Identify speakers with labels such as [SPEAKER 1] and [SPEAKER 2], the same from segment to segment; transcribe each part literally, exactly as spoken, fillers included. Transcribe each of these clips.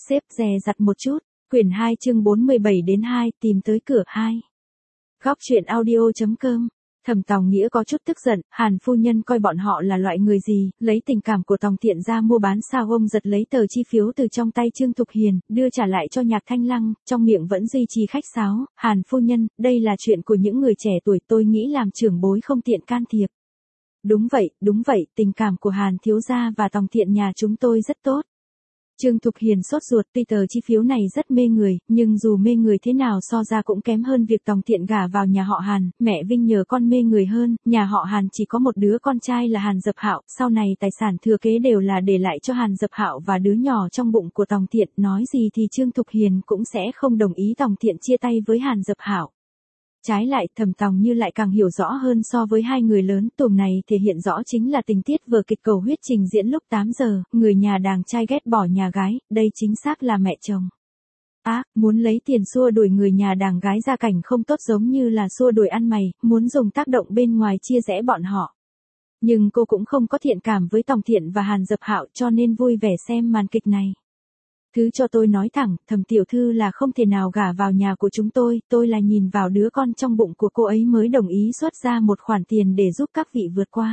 [SPEAKER 1] xếp dè dặt một chút. Quyển hai chương bốn mươi bảy đến hai, tìm tới cửa hai. Góc truyện audio chấm com. Thẩm Tòng Nghĩa có chút tức giận, Hàn phu nhân coi bọn họ là loại người gì, lấy tình cảm của Tòng Thiện ra mua bán sao ông giật lấy tờ chi phiếu từ trong tay Trương Thục Hiền, đưa trả lại cho Nhạc Thanh Lăng, trong miệng vẫn duy trì khách sáo, Hàn phu nhân, đây là chuyện của những người trẻ tuổi, tôi nghĩ làm trưởng bối không tiện can thiệp. Đúng vậy, đúng vậy, tình cảm của Hàn thiếu gia và Tòng Thiện nhà chúng tôi rất tốt. Trương Thục Hiền sốt ruột, tuy tờ chi phiếu này rất mê người, nhưng dù mê người thế nào so ra cũng kém hơn việc Tòng Thiện gả vào nhà họ Hàn, mẹ Vinh nhờ con mê người hơn, nhà họ Hàn chỉ có một đứa con trai là Hàn Dập Hạo, sau này tài sản thừa kế đều là để lại cho Hàn Dập Hạo và đứa nhỏ trong bụng của Tòng Thiện, nói gì thì Trương Thục Hiền cũng sẽ không đồng ý Tòng Thiện chia tay với Hàn Dập Hạo. Trái lại, Thẩm Tòng Như lại càng hiểu rõ hơn so với hai người lớn, tuồng này thể hiện rõ chính là tình tiết vở kịch Cầu Huyết trình diễn lúc tám giờ, người nhà đàng trai ghét bỏ nhà gái, đây chính xác là mẹ chồng. Á, à, muốn lấy tiền xua đuổi người nhà đàng gái gia cảnh không tốt giống như là xua đuổi ăn mày, muốn dùng tác động bên ngoài chia rẽ bọn họ. Nhưng cô cũng không có thiện cảm với Tòng Thiện và Hàn Dập Hạo cho nên vui vẻ xem màn kịch này. Thứ cho tôi nói thẳng, Thẩm tiểu thư là không thể nào gả vào nhà của chúng tôi, tôi là nhìn vào đứa con trong bụng của cô ấy mới đồng ý xuất ra một khoản tiền để giúp các vị vượt qua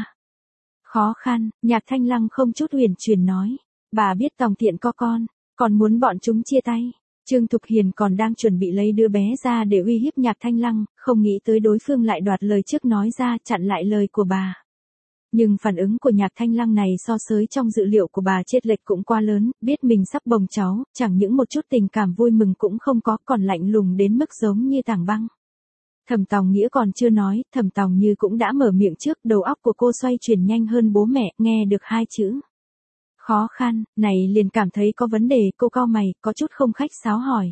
[SPEAKER 1] khó khăn. Nhạc Thanh Lăng không chút uyển chuyển nói, bà biết Tòng Thiện có con, còn muốn bọn chúng chia tay. Trương Thục Hiền còn đang chuẩn bị lấy đứa bé ra để uy hiếp Nhạc Thanh Lăng, không nghĩ tới đối phương lại đoạt lời trước nói ra, chặn lại lời của bà. Nhưng phản ứng của Nhạc Thanh Lăng này so sới trong dự liệu của bà chết lệch cũng quá lớn, biết mình sắp bồng cháu, chẳng những một chút tình cảm vui mừng cũng không có, còn lạnh lùng đến mức giống như tảng băng. Thẩm Tòng Nghĩa còn chưa nói, Thẩm Tòng Như cũng đã mở miệng trước, đầu óc của cô xoay chuyển nhanh hơn bố mẹ, nghe được hai chữ khó khăn, này liền cảm thấy có vấn đề, cô cau mày, có chút không khách sáo hỏi.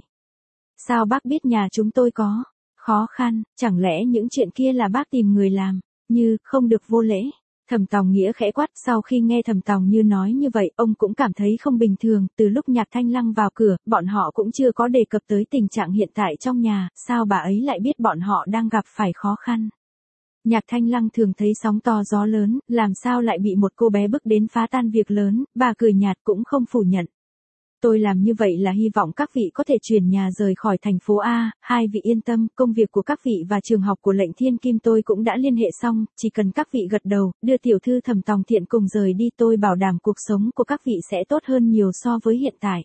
[SPEAKER 1] Sao bác biết nhà chúng tôi có khó khăn, chẳng lẽ những chuyện kia là bác tìm người làm, Như, không được vô lễ. Thẩm Tòng Nghĩa khẽ quát, sau khi nghe Thẩm Tòng Như nói như vậy, ông cũng cảm thấy không bình thường, từ lúc Nhạc Thanh Lăng vào cửa, bọn họ cũng chưa có đề cập tới tình trạng hiện tại trong nhà, sao bà ấy lại biết bọn họ đang gặp phải khó khăn. Nhạc Thanh Lăng thường thấy sóng to gió lớn, làm sao lại bị một cô bé bức đến phá tan việc lớn, bà cười nhạt cũng không phủ nhận. Tôi làm như vậy là hy vọng các vị có thể chuyển nhà rời khỏi thành phố A, hai vị yên tâm, công việc của các vị và trường học của Lệnh Thiên Kim tôi cũng đã liên hệ xong, chỉ cần các vị gật đầu, đưa tiểu thư Thẩm Tòng Thiện cùng rời đi, tôi bảo đảm cuộc sống của các vị sẽ tốt hơn nhiều so với hiện tại.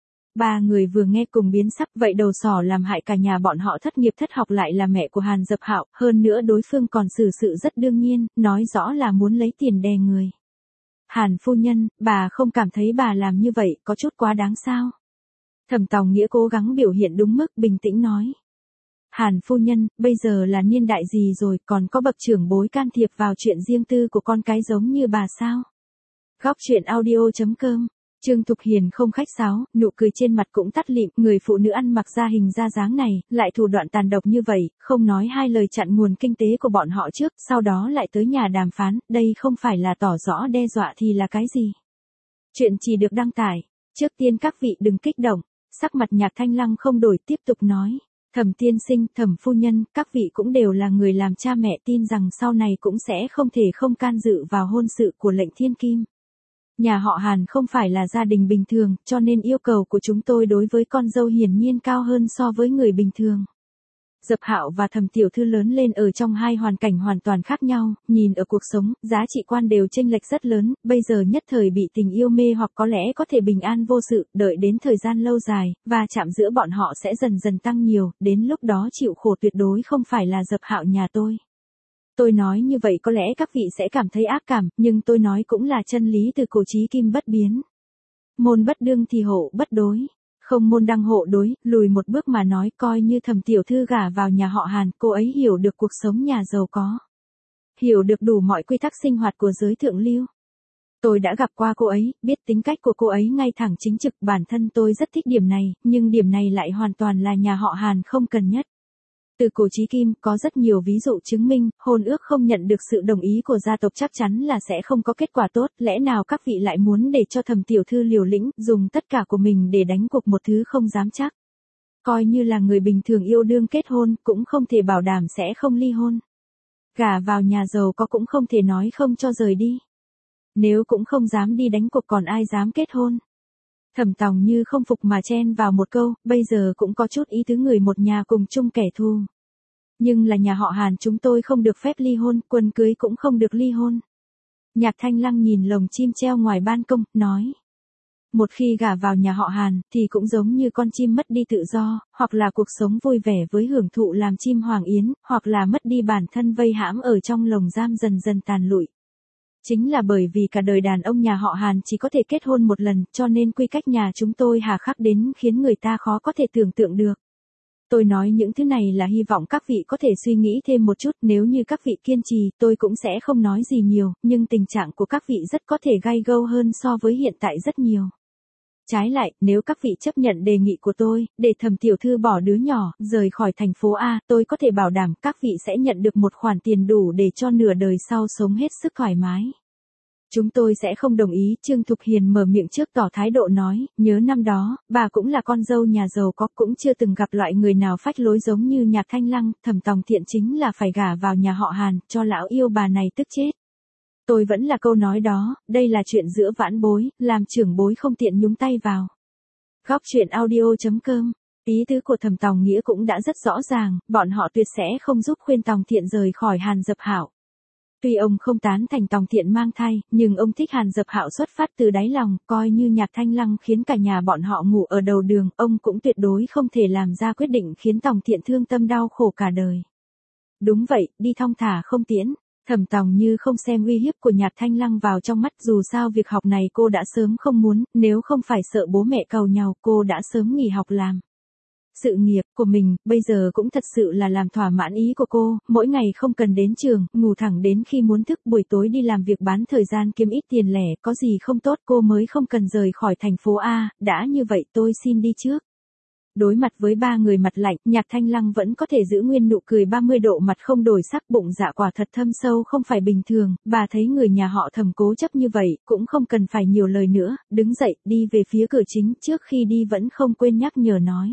[SPEAKER 1] Ba người vừa nghe cùng biến sắc, vậy đầu sỏ làm hại cả nhà bọn họ thất nghiệp thất học lại là mẹ của Hàn Dập Hạo, hơn nữa đối phương còn xử sự rất đương nhiên, nói rõ là muốn lấy tiền đè người. Hàn phu nhân, bà không cảm thấy bà làm như vậy có chút quá đáng sao? Thẩm Tòng Nghĩa cố gắng biểu hiện đúng mức, bình tĩnh nói. Hàn phu nhân, bây giờ là niên đại gì rồi, còn có bậc trưởng bối can thiệp vào chuyện riêng tư của con cái giống như bà sao? Góc truyện audio chấm com. Trương Thục Hiền không khách sáo, nụ cười trên mặt cũng tắt lịm, người phụ nữ ăn mặc ra hình ra dáng này, lại thủ đoạn tàn độc như vậy, không nói hai lời chặn nguồn kinh tế của bọn họ trước, sau đó lại tới nhà đàm phán, đây không phải là tỏ rõ đe dọa thì là cái gì? Chuyện chỉ được đăng tải, trước tiên các vị đừng kích động, sắc mặt Nhạc Thanh Lăng không đổi tiếp tục nói. Thẩm tiên sinh, Thẩm phu nhân, các vị cũng đều là người làm cha mẹ, tin rằng sau này cũng sẽ không thể không can dự vào hôn sự của Lệnh Thiên Kim. Nhà họ Hàn không phải là gia đình bình thường, cho nên yêu cầu của chúng tôi đối với con dâu hiển nhiên cao hơn so với người bình thường. Dập Hạo và Thẩm tiểu thư lớn lên ở trong hai hoàn cảnh hoàn toàn khác nhau, nhìn ở cuộc sống, giá trị quan đều chênh lệch rất lớn, bây giờ nhất thời bị tình yêu mê hoặc có lẽ có thể bình an vô sự, đợi đến thời gian lâu dài, và chạm giữa bọn họ sẽ dần dần tăng nhiều, đến lúc đó chịu khổ tuyệt đối không phải là Dập Hạo nhà tôi. Tôi nói như vậy có lẽ các vị sẽ cảm thấy ác cảm, nhưng tôi nói cũng là chân lý từ cổ chí kim bất biến. Môn bất đương thì hộ bất đối. Không môn đăng hộ đối, lùi một bước mà nói, coi như Thẩm tiểu thư gả vào nhà họ Hàn, cô ấy hiểu được cuộc sống nhà giàu có. Hiểu được đủ mọi quy tắc sinh hoạt của giới thượng lưu. Tôi đã gặp qua cô ấy, biết tính cách của cô ấy ngay thẳng chính trực, bản thân tôi rất thích điểm này, nhưng điểm này lại hoàn toàn là nhà họ Hàn không cần nhất. Từ cổ chí kim, có rất nhiều ví dụ chứng minh, hôn ước không nhận được sự đồng ý của gia tộc chắc chắn là sẽ không có kết quả tốt, lẽ nào các vị lại muốn để cho Thẩm tiểu thư liều lĩnh, dùng tất cả của mình để đánh cuộc một thứ không dám chắc. Coi như là người bình thường yêu đương kết hôn, cũng không thể bảo đảm sẽ không ly hôn. Gả vào nhà giàu có cũng không thể nói không cho rời đi. Nếu cũng không dám đi đánh cuộc còn ai dám kết hôn. Thẩm Tòng Như không phục mà chen vào một câu, bây giờ cũng có chút ý tứ người một nhà cùng chung kẻ thù. Nhưng là nhà họ Hàn chúng tôi không được phép ly hôn, quân cưới cũng không được ly hôn. Nhạc Thanh Lăng nhìn lồng chim treo ngoài ban công, nói. Một khi gả vào nhà họ Hàn, thì cũng giống như con chim mất đi tự do, hoặc là cuộc sống vui vẻ với hưởng thụ làm chim hoàng yến, hoặc là mất đi bản thân vây hãm ở trong lồng giam dần dần tàn lụi. Chính là bởi vì cả đời đàn ông nhà họ Hàn chỉ có thể kết hôn một lần, cho nên quy cách nhà chúng tôi hà khắc đến khiến người ta khó có thể tưởng tượng được. Tôi nói những thứ này là hy vọng các vị có thể suy nghĩ thêm một chút, nếu như các vị kiên trì, tôi cũng sẽ không nói gì nhiều, nhưng tình trạng của các vị rất có thể gay gâu hơn so với hiện tại rất nhiều. Trái lại, nếu các vị chấp nhận đề nghị của tôi, để Thẩm tiểu thư bỏ đứa nhỏ, rời khỏi thành phố A, tôi có thể bảo đảm các vị sẽ nhận được một khoản tiền đủ để cho nửa đời sau sống hết sức thoải mái. Chúng tôi sẽ không đồng ý, Trương Thục Hiền mở miệng trước tỏ thái độ nói, nhớ năm đó, bà cũng là con dâu nhà giàu có, cũng chưa từng gặp loại người nào phách lối giống như Nhạc Thanh Lăng, Thẩm Tòng Thiện chính là phải gả vào nhà họ Hàn, cho lão yêu bà này tức chết. Tôi vẫn là câu nói đó, đây là chuyện giữa vãn bối, làm trưởng bối không tiện nhúng tay vào. Góc truyện audio chấm com. Ý tứ của Thẩm Tòng Nghĩa cũng đã rất rõ ràng, bọn họ tuyệt sẽ không giúp khuyên Tòng Thiện rời khỏi Hàn Dập Hạo. Tuy ông không tán thành Tòng Thiện mang thai, nhưng ông thích Hàn Dập Hạo xuất phát từ đáy lòng, coi như Nhạc Thanh Lăng khiến cả nhà bọn họ ngủ ở đầu đường, ông cũng tuyệt đối không thể làm ra quyết định khiến Tòng Thiện thương tâm đau khổ cả đời. Đúng vậy, đi thong thả không tiễn. Thẩm Tòng Như không xem uy hiếp của Nhạc Thanh Lăng vào trong mắt, dù sao việc học này cô đã sớm không muốn, nếu không phải sợ bố mẹ càu nhàu cô đã sớm nghỉ học làm. Sự nghiệp của mình, bây giờ cũng thật sự là làm thỏa mãn ý của cô, mỗi ngày không cần đến trường, ngủ thẳng đến khi muốn thức, buổi tối đi làm việc bán thời gian kiếm ít tiền lẻ, có gì không tốt cô mới không cần rời khỏi thành phố A, đã như vậy tôi xin đi trước. Đối mặt với ba người mặt lạnh, Nhạc Thanh Lăng vẫn có thể giữ nguyên nụ cười ba mươi độ, mặt không đổi sắc, bụng dạ quả thật thâm sâu không phải bình thường, bà thấy người nhà họ Thẩm cố chấp như vậy, cũng không cần phải nhiều lời nữa, đứng dậy, đi về phía cửa chính, trước khi đi vẫn không quên nhắc nhở nói.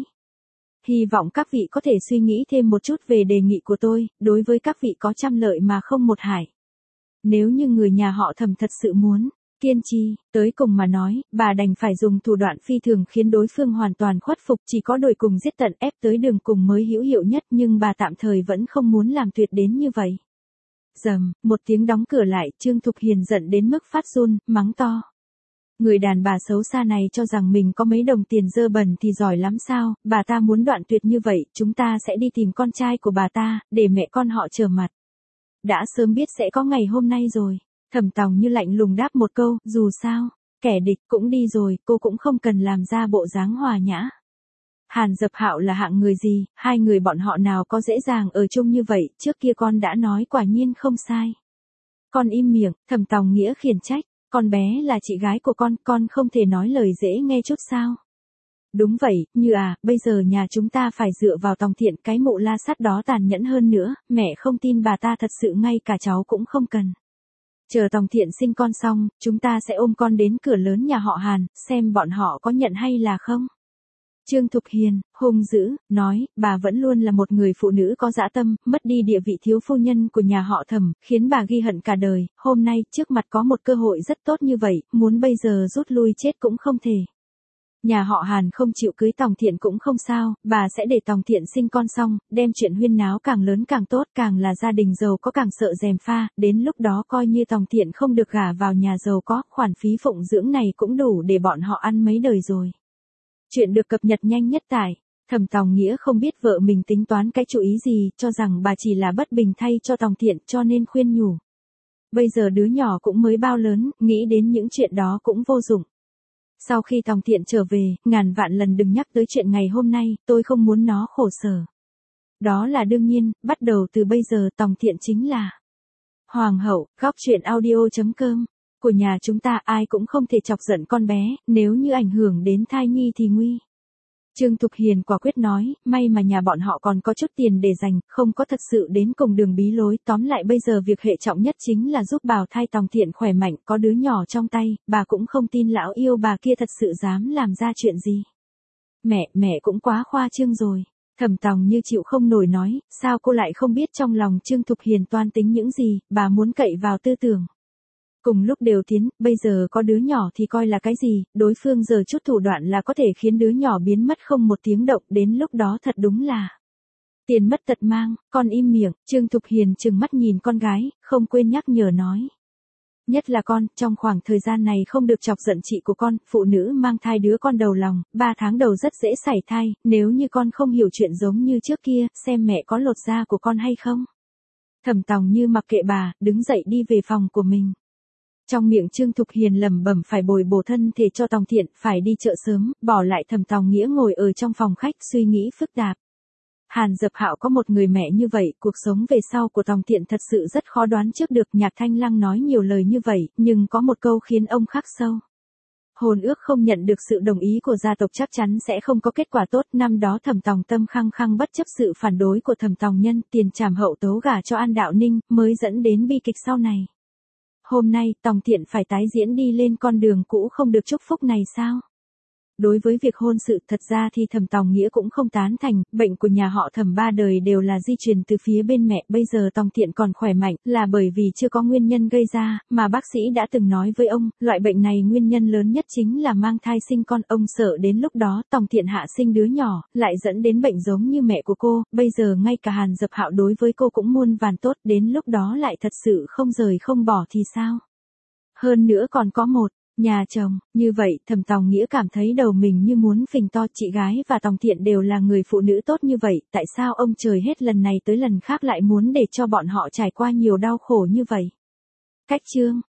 [SPEAKER 1] Hy vọng các vị có thể suy nghĩ thêm một chút về đề nghị của tôi, đối với các vị có trăm lợi mà không một hại. Nếu như người nhà họ Thẩm thật sự muốn kiên trì, tới cùng mà nói, bà đành phải dùng thủ đoạn phi thường khiến đối phương hoàn toàn khuất phục, chỉ có đuổi cùng giết tận, ép tới đường cùng mới hữu hiệu nhất, nhưng bà tạm thời vẫn không muốn làm tuyệt đến như vậy. Rầm, một tiếng đóng cửa lại, Trương Thục Hiền giận đến mức phát run, mắng to. Người đàn bà xấu xa này cho rằng mình có mấy đồng tiền dơ bẩn thì giỏi lắm sao, bà ta muốn đoạn tuyệt như vậy, chúng ta sẽ đi tìm con trai của bà ta, để mẹ con họ trở mặt. Đã sớm biết sẽ có ngày hôm nay rồi. Thẩm Tòng Như lạnh lùng đáp một câu, dù sao, kẻ địch cũng đi rồi, cô cũng không cần làm ra bộ dáng hòa nhã. Hàn Dập Hạo là hạng người gì, hai người bọn họ nào có dễ dàng ở chung như vậy, trước kia con đã nói quả nhiên không sai. Con im miệng, Thẩm Tòng Nghĩa khiển trách, con bé là chị gái của con, con không thể nói lời dễ nghe chút sao. Đúng vậy, Như à, bây giờ nhà chúng ta phải dựa vào Tòng Thiện, cái mụ la sắt đó tàn nhẫn hơn nữa, mẹ không tin bà ta thật sự ngay cả cháu cũng không cần. Chờ Tòng Thiện sinh con xong, chúng ta sẽ ôm con đến cửa lớn nhà họ Hàn, xem bọn họ có nhận hay là không. Trương Thục Hiền, hung dữ, nói, bà vẫn luôn là một người phụ nữ có dã tâm, mất đi địa vị thiếu phu nhân của nhà họ Thẩm, khiến bà ghi hận cả đời, hôm nay, trước mặt có một cơ hội rất tốt như vậy, muốn bây giờ rút lui chết cũng không thể. Nhà họ Hàn không chịu cưới Tòng Thiện cũng không sao, bà sẽ để Tòng Thiện sinh con xong, đem chuyện huyên náo càng lớn càng tốt, càng là gia đình giàu có càng sợ gièm pha, đến lúc đó coi như Tòng Thiện không được gả vào nhà giàu có, khoản phí phụng dưỡng này cũng đủ để bọn họ ăn mấy đời rồi. Chuyện được cập nhật nhanh nhất tại Thẩm Tòng Nghĩa không biết vợ mình tính toán cái chủ ý gì, cho rằng bà chỉ là bất bình thay cho Tòng Thiện, cho nên khuyên nhủ. Bây giờ đứa nhỏ cũng mới bao lớn, nghĩ đến những chuyện đó cũng vô dụng. Sau khi Tòng Thiện trở về, ngàn vạn lần đừng nhắc tới chuyện ngày hôm nay, tôi không muốn nó khổ sở. Đó là đương nhiên, bắt đầu từ bây giờ Tòng Thiện chính là Hoàng hậu. Góc truyện audio chấm com. Của nhà chúng ta ai cũng không thể chọc giận con bé, nếu như ảnh hưởng đến thai nhi thì nguy. Trương Thục Hiền quả quyết nói, may mà nhà bọn họ còn có chút tiền để dành, không có thật sự đến cùng đường bí lối, tóm lại bây giờ việc hệ trọng nhất chính là giúp bào thai Tòng Thiện khỏe mạnh, có đứa nhỏ trong tay, bà cũng không tin lão yêu bà kia thật sự dám làm ra chuyện gì. Mẹ, mẹ cũng quá khoa trương rồi. Thẩm Tòng Như chịu không nổi nói, sao cô lại không biết trong lòng Trương Thục Hiền toan tính những gì, bà muốn cậy vào tư tưởng Cùng lúc đều tiến, bây giờ có đứa nhỏ thì coi là cái gì, đối phương giờ chút thủ đoạn là có thể khiến đứa nhỏ biến mất không một tiếng động, đến lúc đó thật đúng là tiền mất tật mang. Con im miệng, Trương Thục Hiền trừng mắt nhìn con gái, không quên nhắc nhở nói. Nhất là con, trong khoảng thời gian này không được chọc giận chị của con, phụ nữ mang thai đứa con đầu lòng, ba tháng đầu rất dễ sảy thai, nếu như con không hiểu chuyện giống như trước kia, xem mẹ có lột da của con hay không. Thẩm Tòng Như mặc kệ bà, đứng dậy đi về phòng của mình. Trong miệng Trương Thục Hiền lẩm bẩm phải bồi bổ thân thể cho Tòng Thiện, phải đi chợ sớm, bỏ lại Thẩm Tòng Nghĩa ngồi ở trong phòng khách suy nghĩ phức tạp. Hàn Dập Hạo có một người mẹ như vậy, cuộc sống về sau của Tòng Thiện thật sự rất khó đoán trước được. Nhạc Thanh Lăng nói nhiều lời như vậy, nhưng có một câu khiến ông khắc sâu. Hôn ước không nhận được sự đồng ý của gia tộc chắc chắn sẽ không có kết quả tốt. Năm đó Thẩm Tòng Tâm khăng khăng bất chấp sự phản đối của Thẩm Tòng Nhân, tiền trảm hậu tấu gả cho An Đạo Ninh, mới dẫn đến bi kịch sau này. Hôm nay, Tòng Thiện phải tái diễn đi lên con đường cũ không được chúc phúc này sao? Đối với việc hôn sự, thật ra thì Thẩm Tòng Nghĩa cũng không tán thành, bệnh của nhà họ Thẩm ba đời đều là di truyền từ phía bên mẹ, bây giờ Tòng Thiện còn khỏe mạnh, là bởi vì chưa có nguyên nhân gây ra, mà bác sĩ đã từng nói với ông, loại bệnh này nguyên nhân lớn nhất chính là mang thai sinh con, ông sợ đến lúc đó Tòng Thiện hạ sinh đứa nhỏ, lại dẫn đến bệnh giống như mẹ của cô, bây giờ ngay cả Hàn Dập Hạo đối với cô cũng muôn vàn tốt, đến lúc đó lại thật sự không rời không bỏ thì sao? Hơn nữa còn có một nhà chồng, như vậy, Thẩm Tòng Nghĩa cảm thấy đầu mình như muốn phình to. Chị gái và Tòng Thiện đều là người phụ nữ tốt như vậy, tại sao ông trời hết lần này tới lần khác lại muốn để cho bọn họ trải qua nhiều đau khổ như vậy? Cách chương